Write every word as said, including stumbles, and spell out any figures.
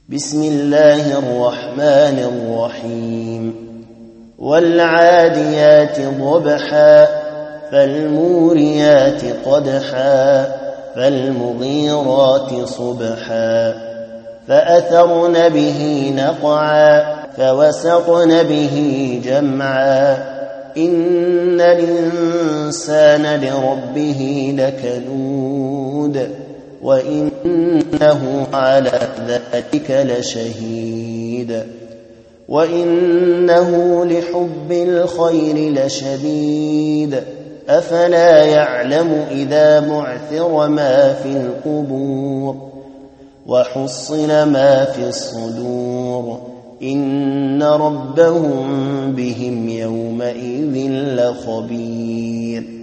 بسم الله الرحمن الرحيم والعاديات ضبحا فالموريات قدحا فالمغيرات صبحا فأثرن به نقعا فوسطن به جمعا إن الإنسان لربه لكنود وإنه على ذلك لشهيد وإنه لحب الخير لشديد أفلا يعلم إذا بعثر ما في القبور وحصل ما في الصدور إن ربهم بهم يومئذ لخبير